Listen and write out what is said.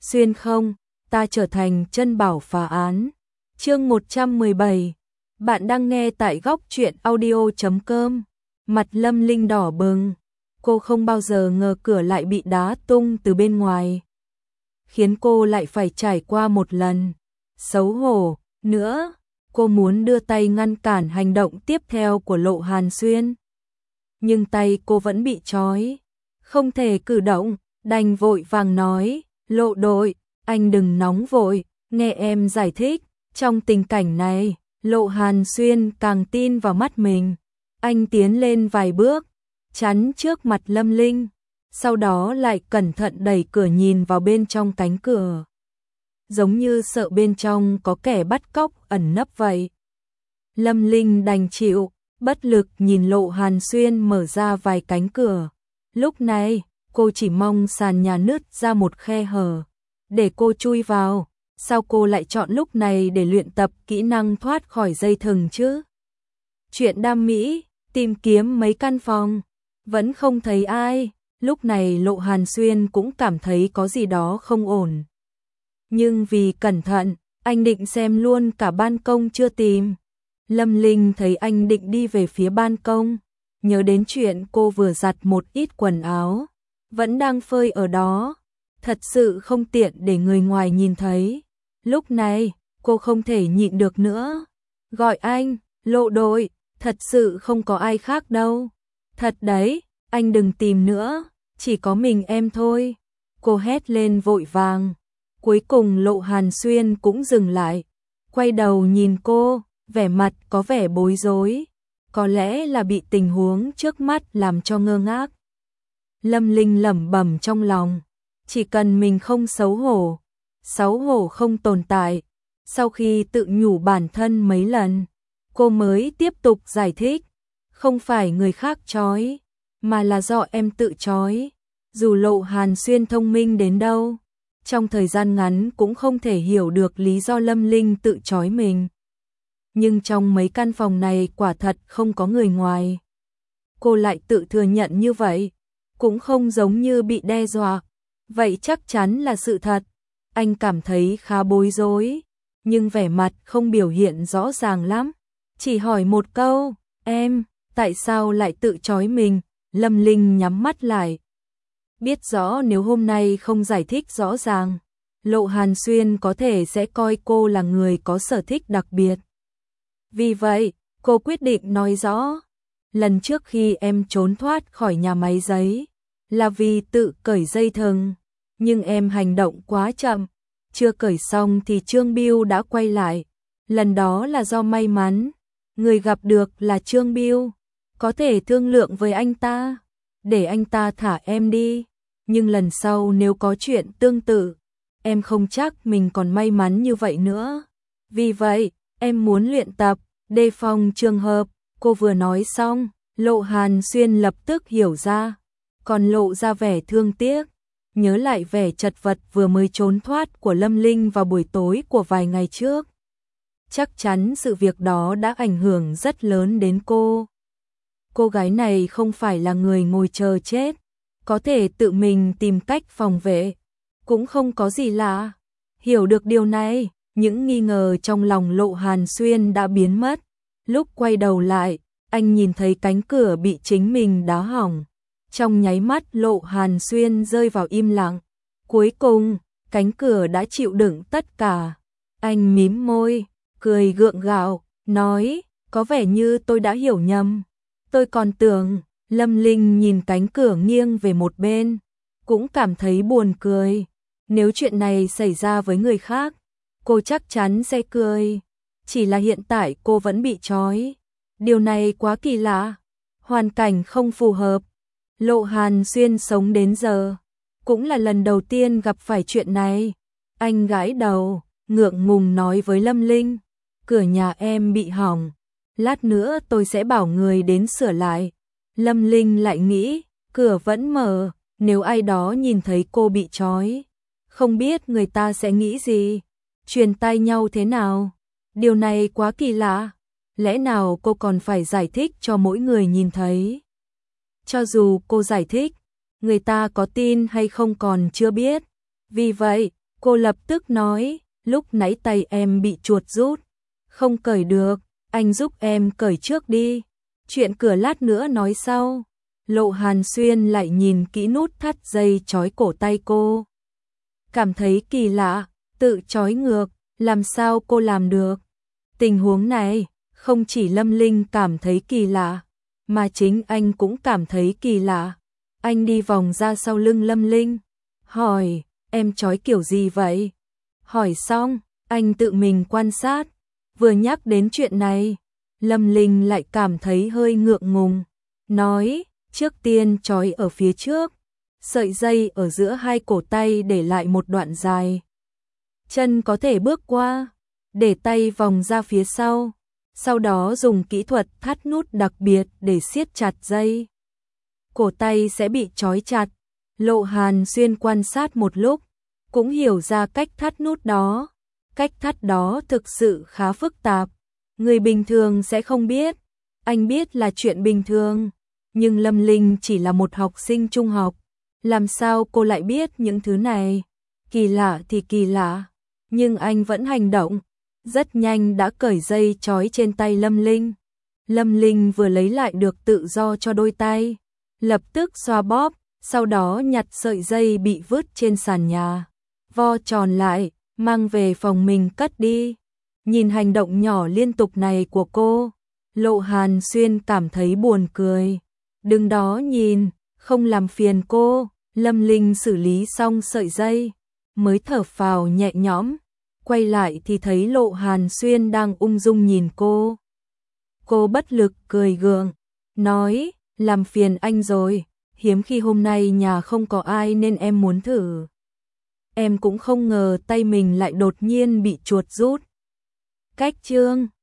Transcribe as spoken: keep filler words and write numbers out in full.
Xuyên không, ta trở thành chân bảo phá án. Chương một trăm mười bảy. Bạn đang nghe tại góc truyện audio chấm com. Mặt Lâm Linh đỏ bừng, cô không bao giờ ngờ cửa lại bị đá tung từ bên ngoài, khiến cô lại phải trải qua một lần xấu hổ nữa. Cô muốn đưa tay ngăn cản hành động tiếp theo của Lộ Hàn Xuyên, nhưng tay cô vẫn bị trói, không thể cử động, đành vội vàng nói, Lộ đội, anh đừng nóng vội, nghe em giải thích. Trong tình cảnh này, Lộ Hàn Xuyên càng tin vào mắt mình, anh tiến lên vài bước, chắn trước mặt Lâm Linh, sau đó lại cẩn thận đẩy cửa nhìn vào bên trong cánh cửa, giống như sợ bên trong có kẻ bắt cóc ẩn nấp vậy. Lâm Linh đành chịu, bất lực nhìn Lộ Hàn Xuyên mở ra vài cánh cửa. Lúc này, cô chỉ mong sàn nhà nứt ra một khe hở để cô chui vào. Sao cô lại chọn lúc này để luyện tập kỹ năng thoát khỏi dây thừng chứ? Chuyện đam mỹ, tìm kiếm mấy căn phòng, vẫn không thấy ai. Lúc này Lộ Hàn Xuyên cũng cảm thấy có gì đó không ổn. Nhưng vì cẩn thận, anh định xem luôn cả ban công chưa tìm. Lâm Linh thấy anh định đi về phía ban công, nhớ đến chuyện cô vừa giặt một ít quần áo, vẫn đang phơi ở đó. Thật sự không tiện để người ngoài nhìn thấy. Lúc này, cô không thể nhịn được nữa. Gọi anh, Lộ đội, thật sự không có ai khác đâu. Thật đấy, anh đừng tìm nữa, chỉ có mình em thôi. Cô hét lên vội vàng. Cuối cùng Lộ Hàn Xuyên cũng dừng lại, quay đầu nhìn cô, vẻ mặt có vẻ bối rối. Có lẽ là bị tình huống trước mắt làm cho ngơ ngác. Lâm Linh lẩm bẩm trong lòng, chỉ cần mình không xấu hổ, xấu hổ không tồn tại. Sau khi tự nhủ bản thân mấy lần, cô mới tiếp tục giải thích, không phải người khác trói, mà là do em tự trói. Dù Lộ Hàn Xuyên thông minh đến đâu, trong thời gian ngắn cũng không thể hiểu được lý do Lâm Linh tự trói mình. Nhưng trong mấy căn phòng này quả thật không có người ngoài. Cô lại tự thừa nhận như vậy, cũng không giống như bị đe dọa. Vậy chắc chắn là sự thật. Anh cảm thấy khá bối rối, nhưng vẻ mặt không biểu hiện rõ ràng lắm. Chỉ hỏi một câu, em, tại sao lại tự trói mình? Lâm Linh nhắm mắt lại. Biết rõ nếu hôm nay không giải thích rõ ràng, Lộ Hàn Xuyên có thể sẽ coi cô là người có sở thích đặc biệt. Vì vậy, cô quyết định nói rõ. Lần trước khi em trốn thoát khỏi nhà máy giấy, là vì tự cởi dây thừng, nhưng em hành động quá chậm, chưa cởi xong thì Trương Biêu đã quay lại. Lần đó là do may mắn, người gặp được là Trương Biêu, có thể thương lượng với anh ta, để anh ta thả em đi. Nhưng lần sau nếu có chuyện tương tự, em không chắc mình còn may mắn như vậy nữa. Vì vậy, em muốn luyện tập, đề phòng trường hợp. Cô vừa nói xong, Lộ Hàn Xuyên lập tức hiểu ra, còn lộ ra vẻ thương tiếc. Nhớ lại vẻ chật vật vừa mới trốn thoát của Lâm Linh vào buổi tối của vài ngày trước. Chắc chắn sự việc đó đã ảnh hưởng rất lớn đến cô. Cô gái này không phải là người ngồi chờ chết, có thể tự mình tìm cách phòng vệ, cũng không có gì lạ. Hiểu được điều này, những nghi ngờ trong lòng Lộ Hàn Xuyên đã biến mất. Lúc quay đầu lại, anh nhìn thấy cánh cửa bị chính mình đá hỏng. Trong nháy mắt Lộ Hàn Xuyên rơi vào im lặng. Cuối cùng, cánh cửa đã chịu đựng tất cả. Anh mím môi, cười gượng gạo, nói, có vẻ như tôi đã hiểu nhầm. Tôi còn tưởng. Lâm Linh nhìn cánh cửa nghiêng về một bên, cũng cảm thấy buồn cười. Nếu chuyện này xảy ra với người khác, cô chắc chắn sẽ cười. Chỉ là hiện tại cô vẫn bị trói. Điều này quá kỳ lạ, hoàn cảnh không phù hợp. Lộ Hàn Xuyên sống đến giờ, cũng là lần đầu tiên gặp phải chuyện này. Anh gãi đầu, ngượng ngùng nói với Lâm Linh, cửa nhà em bị hỏng, lát nữa tôi sẽ bảo người đến sửa lại. Lâm Linh lại nghĩ, cửa vẫn mở, nếu ai đó nhìn thấy cô bị trói, không biết người ta sẽ nghĩ gì, truyền tai nhau thế nào. Điều này quá kỳ lạ, lẽ nào cô còn phải giải thích cho mỗi người nhìn thấy? Cho dù cô giải thích, người ta có tin hay không còn chưa biết. Vì vậy, Cô lập tức nói, lúc nãy tay em bị chuột rút, không cởi được, anh giúp em cởi trước đi. Chuyện cửa lát nữa nói sau. Lộ Hàn Xuyên lại nhìn kỹ nút thắt dây trói cổ tay cô. Cảm thấy kỳ lạ, tự trói ngược, làm sao cô làm được? Tình huống này, không chỉ Lâm Linh cảm thấy kỳ lạ, mà chính anh cũng cảm thấy kỳ lạ. Anh đi vòng ra sau lưng Lâm Linh, hỏi, em trói kiểu gì vậy? Hỏi xong, anh tự mình quan sát. Vừa nhắc đến chuyện này, Lâm Linh lại cảm thấy hơi ngượng ngùng, nói, trước tiên trói ở phía trước, sợi dây ở giữa hai cổ tay để lại một đoạn dài. Chân có thể bước qua, để tay vòng ra phía sau, sau đó dùng kỹ thuật thắt nút đặc biệt để siết chặt dây. Cổ tay sẽ bị trói chặt. Lộ Hàn Xuyên quan sát một lúc, cũng hiểu ra cách thắt nút đó. Cách thắt đó thực sự khá phức tạp, người bình thường sẽ không biết. Anh biết là chuyện bình thường, nhưng Lâm Linh chỉ là một học sinh trung học, làm sao cô lại biết những thứ này? Kỳ lạ thì kỳ lạ, nhưng anh vẫn hành động, rất nhanh đã cởi dây trói trên tay Lâm Linh. Lâm Linh vừa lấy lại được tự do cho đôi tay, lập tức xoa bóp, sau đó nhặt sợi dây bị vứt trên sàn nhà, vo tròn lại, mang về phòng mình cất đi. Nhìn hành động nhỏ liên tục này của cô, Lộ Hàn Xuyên cảm thấy buồn cười. Đừng đó nhìn, không làm phiền cô. Lâm Linh xử lý xong sợi dây, mới thở phào nhẹ nhõm, quay lại thì thấy Lộ Hàn Xuyên đang ung dung nhìn cô. Cô bất lực cười gượng, nói, làm phiền anh rồi, hiếm khi hôm nay nhà không có ai nên em muốn thử. Em cũng không ngờ tay mình lại đột nhiên bị chuột rút. Cách chương